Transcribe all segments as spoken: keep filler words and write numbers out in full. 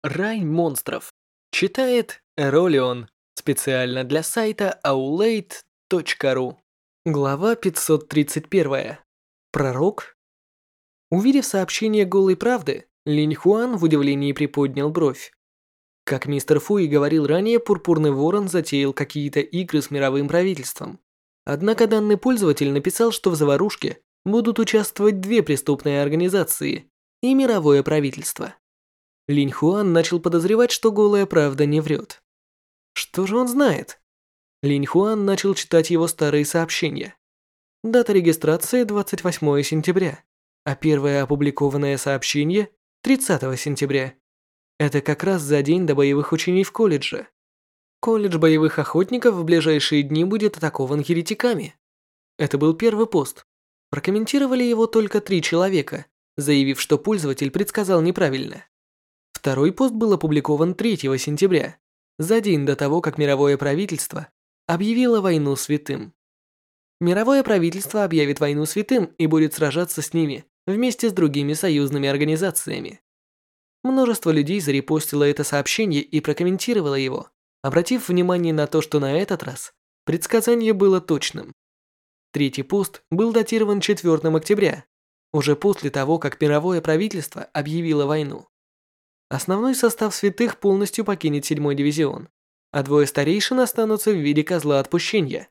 Рай монстров. Читает Эролион. Специально для сайта аулейт точка ру. Глава пятьсот тридцать один. Пророк? Увидев сообщение голой правды, Линь Хуан в удивлении приподнял бровь. Как мистер Фу и говорил ранее, Пурпурный Ворон затеял какие-то игры с мировым правительством. Однако данный пользователь написал, что в заварушке будут участвовать две преступные организации и мировое правительство. Линь Хуан начал подозревать, что голая правда не врет. Что же он знает? Линь Хуан начал читать его старые сообщения. Дата регистрации двадцать восьмое сентября, а первое опубликованное сообщение тридцатого сентября. Это как раз за день до боевых учений в колледже. Колледж боевых охотников в ближайшие дни будет атакован еретиками. Это был первый пост. Прокомментировали его только три человека, заявив, что пользователь предсказал неправильно. Второй пост был опубликован третьего сентября, за день до того, как мировое правительство объявило войну святым. Мировое правительство объявит войну святым и будет сражаться с ними вместе с другими союзными организациями. Множество людей зарепостило это сообщение и прокомментировало его, обратив внимание на то, что на этот раз предсказание было точным. Третий пост был датирован четвёртого октября, уже после того, как мировое правительство объявило войну. Основной состав святых полностью покинет седьмой дивизион, а двое старейшин останутся в виде козла отпущения.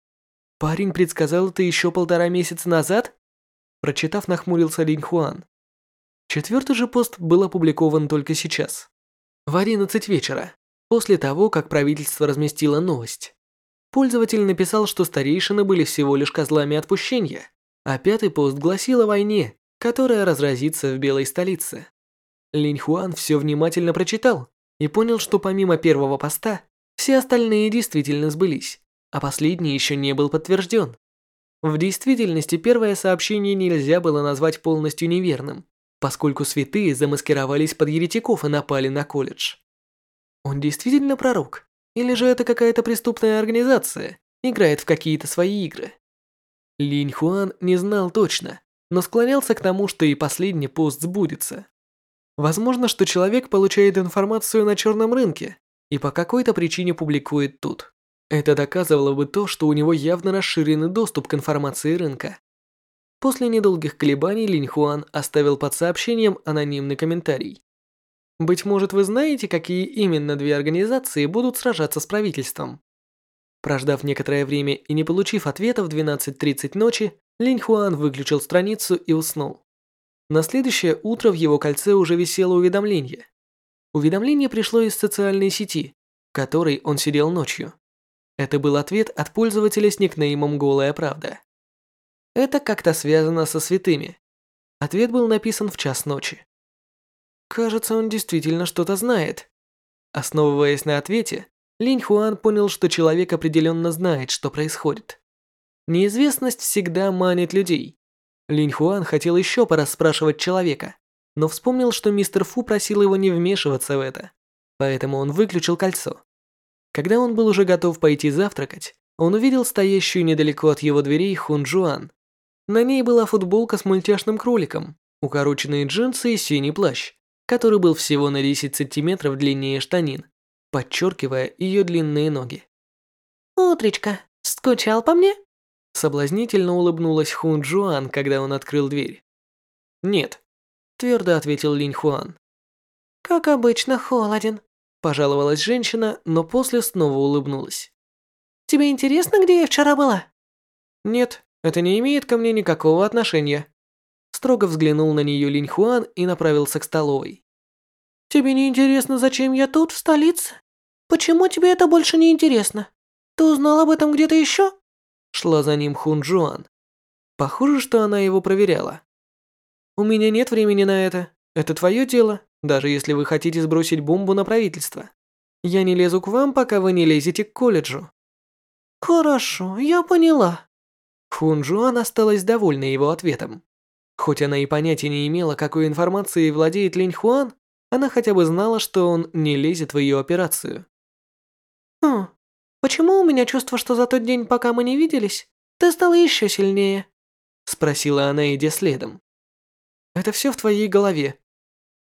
Парень предсказал это еще полтора месяца назад? Прочитав, нахмурился Линь Хуан. Четвертый же пост был опубликован только сейчас, в одиннадцать вечера, после того, как правительство разместило новость. Пользователь написал, что старейшины были всего лишь козлами отпущения, а пятый пост гласил о войне, которая разразится в Белой столице. Линь Хуан все внимательно прочитал и понял, что помимо первого поста, все остальные действительно сбылись, а последний еще не был подтвержден. В действительности первое сообщение нельзя было назвать полностью неверным, поскольку святые замаскировались под еретиков и напали на колледж. Он действительно пророк? Или же это какая-то преступная организация, играет в какие-то свои игры? Линь Хуан не знал точно, но склонялся к тому, что и последний пост сбудется. Возможно, что человек получает информацию на черном рынке и по какой-то причине публикует тут. Это доказывало бы то, что у него явно расширенный доступ к информации рынка. После недолгих колебаний Линь Хуан оставил под сообщением анонимный комментарий. Быть может, вы знаете, какие именно две организации будут сражаться с правительством? Прождав некоторое время и не получив ответа в двенадцать тридцать ночи, Линь Хуан выключил страницу и уснул. На следующее утро в его кольце уже висело уведомление. Уведомление пришло из социальной сети, в которой он сидел ночью. Это был ответ от пользователя с никнеймом «Голая правда». Это как-то связано со святыми. Ответ был написан в час ночи. Кажется, он действительно что-то знает. Основываясь на ответе, Линь Хуан понял, что человек определенно знает, что происходит. Неизвестность всегда манит людей. Линь Хуан хотел еще порасспрашивать человека, но вспомнил, что мистер Фу просил его не вмешиваться в это, поэтому он выключил кольцо. Когда он был уже готов пойти завтракать, он увидел стоящую недалеко от его дверей Хун Джуан. На ней была футболка с мультяшным кроликом, укороченные джинсы и синий плащ, который был всего на десять сантиметров длиннее штанин, подчеркивая ее длинные ноги. «Утречка, скучал по мне?» Соблазнительно улыбнулась Хун Джуан, когда он открыл дверь. «Нет», – твердо ответил Линь Хуан. «Как обычно, холоден», – пожаловалась женщина, но после снова улыбнулась. «Тебе интересно, где я вчера была?» «Нет, это не имеет ко мне никакого отношения». Строго взглянул на нее Линь Хуан и направился к столовой. «Тебе не интересно, зачем я тут, в столице? Почему тебе это больше не интересно? Ты узнал об этом где-то еще?» Шла за ним Хун Джуан. Похоже, что она его проверяла. «У меня нет времени на это. Это твое дело, даже если вы хотите сбросить бомбу на правительство. Я не лезу к вам, пока вы не лезете к колледжу». «Хорошо, я поняла». Хун Джуан осталась довольна его ответом. Хоть она и понятия не имела, какой информацией владеет Линь Хуан, она хотя бы знала, что он не лезет в ее операцию. «Хм, почему у меня чувство, что за тот день, пока мы не виделись, ты стала еще сильнее?» Спросила она, идя следом. «Это все в твоей голове».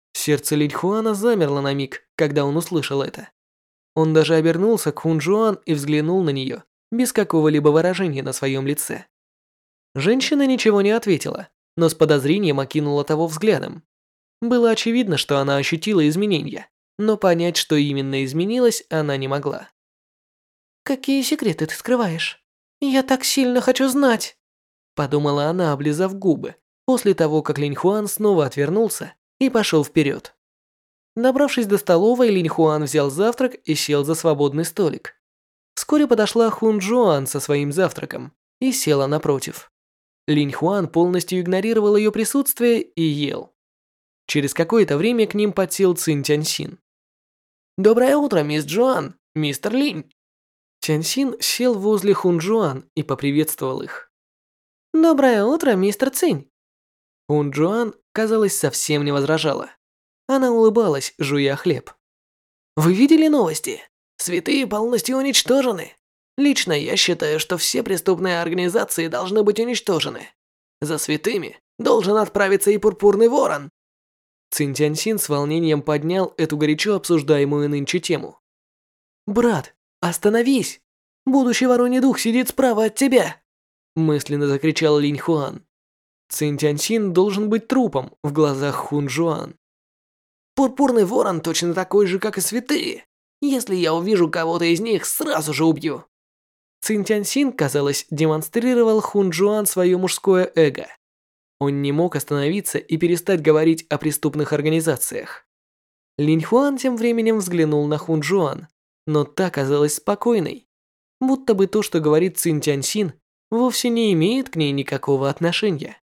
Сердце Линьхуана замерло на миг, когда он услышал это. Он даже обернулся к Хунжуан и взглянул на нее, без какого-либо выражения на своем лице. Женщина ничего не ответила, но с подозрением окинула того взглядом. Было очевидно, что она ощутила изменения, но понять, что именно изменилось, она не могла. «Какие секреты ты скрываешь? Я так сильно хочу знать!» Подумала она, облизав губы, после того, как Линьхуан снова отвернулся и пошел вперед. Добравшись до столовой, Линьхуан взял завтрак и сел за свободный столик. Вскоре подошла Хунжуан со своим завтраком и села напротив. Линьхуан полностью игнорировал ее присутствие и ел. Через какое-то время к ним подсел Цин Тяньсин. «Доброе утро, мисс Джоан, мистер Линь!» Тяньсин сел возле Хунжуан и поприветствовал их. «Доброе утро, мистер Цинь!» Хунжуан, казалось, совсем не возражала. Она улыбалась, жуя хлеб. «Вы видели новости? Святые полностью уничтожены. Лично я считаю, что все преступные организации должны быть уничтожены. За святыми должен отправиться и Пурпурный Ворон». Цин Тяньсин с волнением поднял эту горячо обсуждаемую нынче тему. «Брат, остановись! Будущий Вороний Дух сидит справа от тебя!» Мысленно закричал Линьхуан. Цин Тяньсин должен быть трупом в глазах Хунжуан. «Пурпурный Ворон точно такой же, как и святые. Если я увижу кого-то из них, сразу же убью!» Цин Тяньсин, казалось, демонстрировал Хунжуан свое мужское эго. Он не мог остановиться и перестать говорить о преступных организациях. Линьхуан тем временем взглянул на Хунжуан, но та казалась спокойной, будто бы то, что говорит Цин Тяньсин, вовсе не имеет к ней никакого отношения.